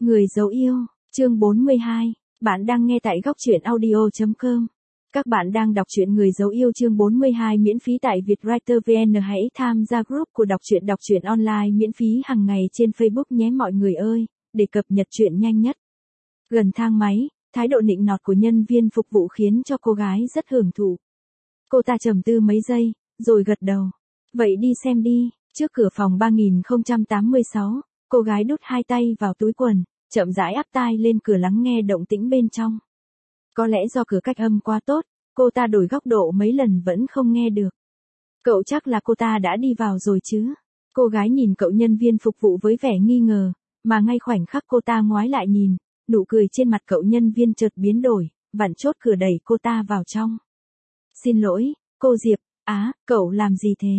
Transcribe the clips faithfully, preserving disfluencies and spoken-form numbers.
Người dấu yêu, chương bốn mươi hai, bạn đang nghe tại góc truyện audio chấm com. Các bạn đang đọc truyện Người dấu yêu chương bốn mươi hai miễn phí tại Vietwriter vê en. Hãy tham gia group của đọc truyện đọc truyện online miễn phí hàng ngày trên Facebook nhé mọi người ơi, để cập nhật truyện nhanh nhất. Gần thang máy, thái độ nịnh nọt của nhân viên phục vụ khiến cho cô gái rất hưởng thụ. Cô ta trầm tư mấy giây, rồi gật đầu. Vậy đi xem đi, trước cửa phòng ba nghìn không trăm tám mươi sáu, cô gái đút hai tay vào túi quần, chậm rãi áp tai lên cửa lắng nghe động tĩnh bên trong. Có lẽ do cửa cách âm quá tốt, cô ta đổi góc độ mấy lần vẫn không nghe được. Cậu chắc là cô ta đã đi vào rồi chứ? Cô gái nhìn cậu nhân viên phục vụ với vẻ nghi ngờ, mà ngay khoảnh khắc cô ta ngoái lại nhìn, nụ cười trên mặt cậu nhân viên chợt biến đổi, vặn chốt cửa đẩy cô ta vào trong. Xin lỗi, cô Diệp, á, cậu làm gì thế?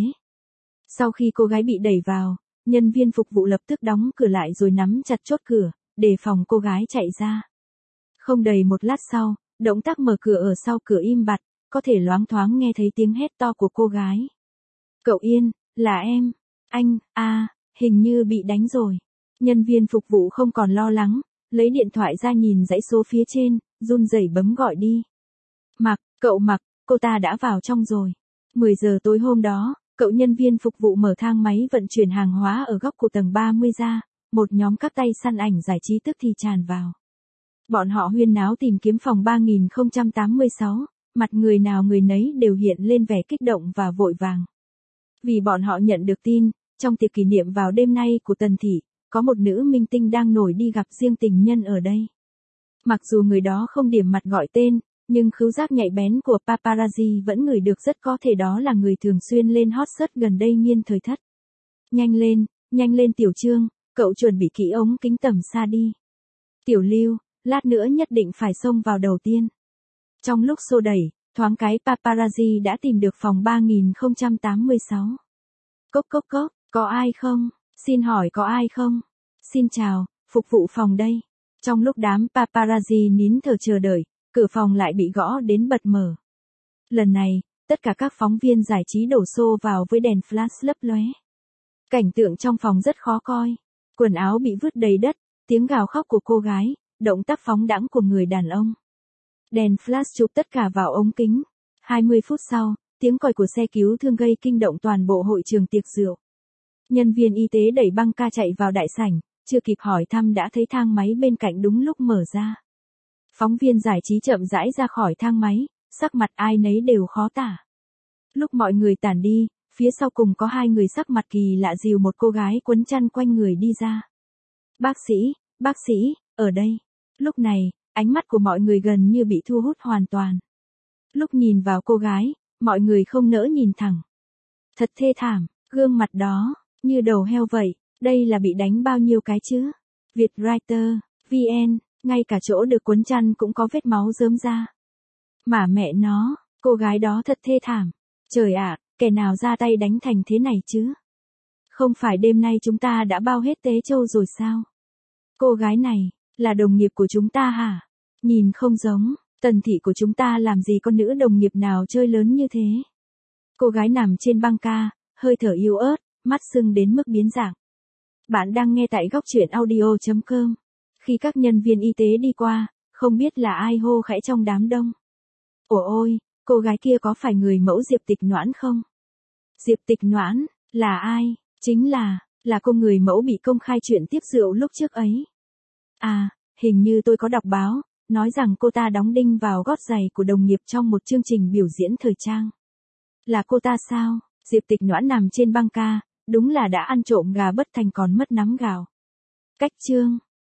Sau khi cô gái bị đẩy vào, nhân viên phục vụ lập tức đóng cửa lại rồi nắm chặt chốt cửa, đề phòng cô gái chạy ra. Không đầy một lát sau, động tác mở cửa ở sau cửa im bặt, có thể loáng thoáng nghe thấy tiếng hét to của cô gái. Cậu Yên, là em, anh, à, hình như bị đánh rồi. Nhân viên phục vụ không còn lo lắng, lấy điện thoại ra nhìn dãy số phía trên, run rẩy bấm gọi đi. Mặc, cậu Mặc, cô ta đã vào trong rồi. mười giờ tối hôm đó, cậu nhân viên phục vụ mở thang máy vận chuyển hàng hóa ở góc của tầng ba mươi ra, một nhóm các tay săn ảnh giải trí tức thì tràn vào. Bọn họ huyên náo tìm kiếm phòng ba nghìn không trăm tám mươi sáu, mặt người nào người nấy đều hiện lên vẻ kích động và vội vàng. Vì bọn họ nhận được tin, trong tiệc kỷ niệm vào đêm nay của Tần Thị, có một nữ minh tinh đang nổi đi gặp riêng tình nhân ở đây. Mặc dù người đó không điểm mặt gọi tên, nhưng khứu giác nhạy bén của paparazzi vẫn ngửi được rất có thể đó là người thường xuyên lên hot search gần đây nghiên thời thất. Nhanh lên, nhanh lên Tiểu Trương, cậu chuẩn bị kỹ ống kính tầm xa đi. Tiểu Lưu, lát nữa nhất định phải xông vào đầu tiên. Trong lúc xô đẩy, thoáng cái paparazzi đã tìm được phòng ba nghìn không trăm tám mươi sáu. Cốc cốc cốc, có ai không? Xin hỏi có ai không? Xin chào, phục vụ phòng đây. Trong lúc đám paparazzi nín thở chờ đợi, cửa phòng lại bị gõ đến bật mở. Lần này, tất cả các phóng viên giải trí đổ xô vào với đèn flash lấp lóe. Cảnh tượng trong phòng rất khó coi. Quần áo bị vứt đầy đất, tiếng gào khóc của cô gái, động tác phóng đãng của người đàn ông. Đèn flash chụp tất cả vào ống kính. hai mươi phút sau, tiếng còi của xe cứu thương gây kinh động toàn bộ hội trường tiệc rượu. Nhân viên y tế đẩy băng ca chạy vào đại sảnh, chưa kịp hỏi thăm đã thấy thang máy bên cạnh đúng lúc mở ra. Phóng viên giải trí chậm rãi ra khỏi thang máy, sắc mặt ai nấy đều khó tả. Lúc mọi người tản đi, phía sau cùng có hai người sắc mặt kỳ lạ dìu một cô gái quấn chăn quanh người đi ra. Bác sĩ, bác sĩ, ở đây. Lúc này, ánh mắt của mọi người gần như bị thu hút hoàn toàn. Lúc nhìn vào cô gái, mọi người không nỡ nhìn thẳng. Thật thê thảm, gương mặt đó, như đầu heo vậy, đây là bị đánh bao nhiêu cái chứ? Vietwriter, vê en, ngay cả chỗ được quấn chăn cũng có vết máu rớm ra. Mà mẹ nó, cô gái đó thật thê thảm. Trời ạ, kẻ nào ra tay đánh thành thế này chứ? Không phải đêm nay chúng ta đã bao hết tế châu rồi sao? Cô gái này, là đồng nghiệp của chúng ta hả? Nhìn không giống, Tần Thị của chúng ta làm gì có nữ đồng nghiệp nào chơi lớn như thế? Cô gái nằm trên băng ca, hơi thở yếu ớt, mắt sưng đến mức biến dạng. Bạn đang nghe tại góc truyện audio chấm com. Khi các nhân viên y tế đi qua, không biết là ai hô khẽ trong đám đông. Ồ ôi, cô gái kia có phải người mẫu Diệp Tịch Noãn không? Diệp Tịch Noãn, là ai? Chính là, là cô người mẫu bị công khai chuyện tiếp rượu lúc trước ấy. À, hình như tôi có đọc báo, nói rằng cô ta đóng đinh vào gót giày của đồng nghiệp trong một chương trình biểu diễn thời trang. Là cô ta sao? Diệp Tịch Noãn nằm trên băng ca, đúng là đã ăn trộm gà bất thành còn mất nắm gạo. Cách chương.